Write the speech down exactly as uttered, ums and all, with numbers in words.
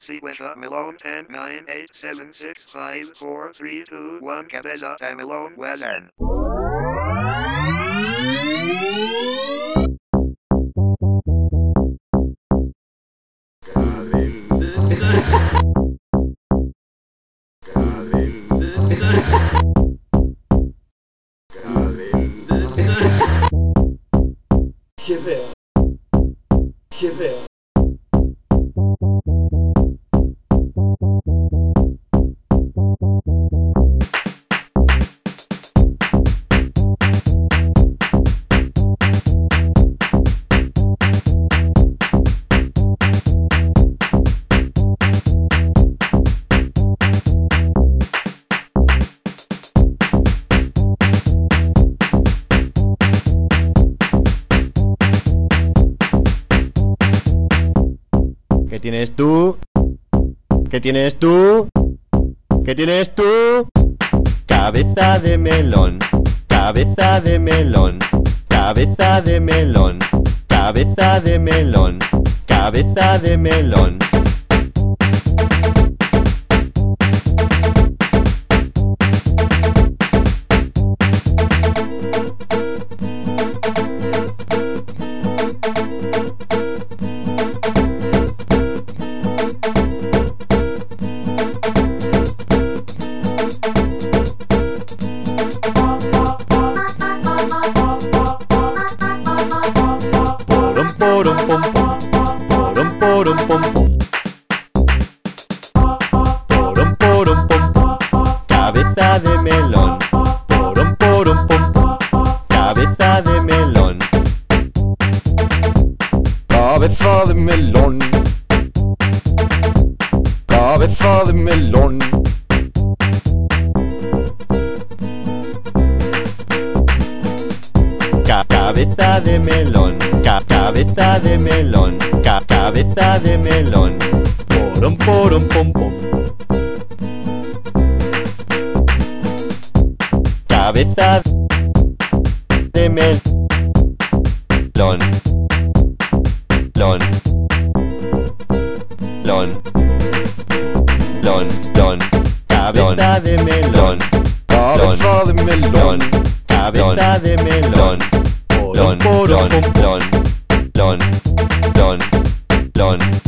Sequentia Malone ten nine eight seven six five four three two one Cabeza de Malone Wazan. Get there. Get there. ¿Qué tienes tú? ¿Qué tienes tú? ¿Qué tienes tú? Cabeza de melón, cabeza de melón, cabeza de melón, cabeza de melón, cabeza de melón. Porom pom pom, porom porom pom pom, porom porom pom pom, cabeza de melón, porom porom pom pom, cabeza de melón, Cabeza de melón, cabeza de melón, Ca cabeza de melón, ca cabeza de melón, ca cabeza de melón, porom porom pom pom, cabeza de melón, lon, lon, lon, lon, cabeza de melón, cabeza de melón, cabeza de melón, lon, lon, lon, lon, lon, lon.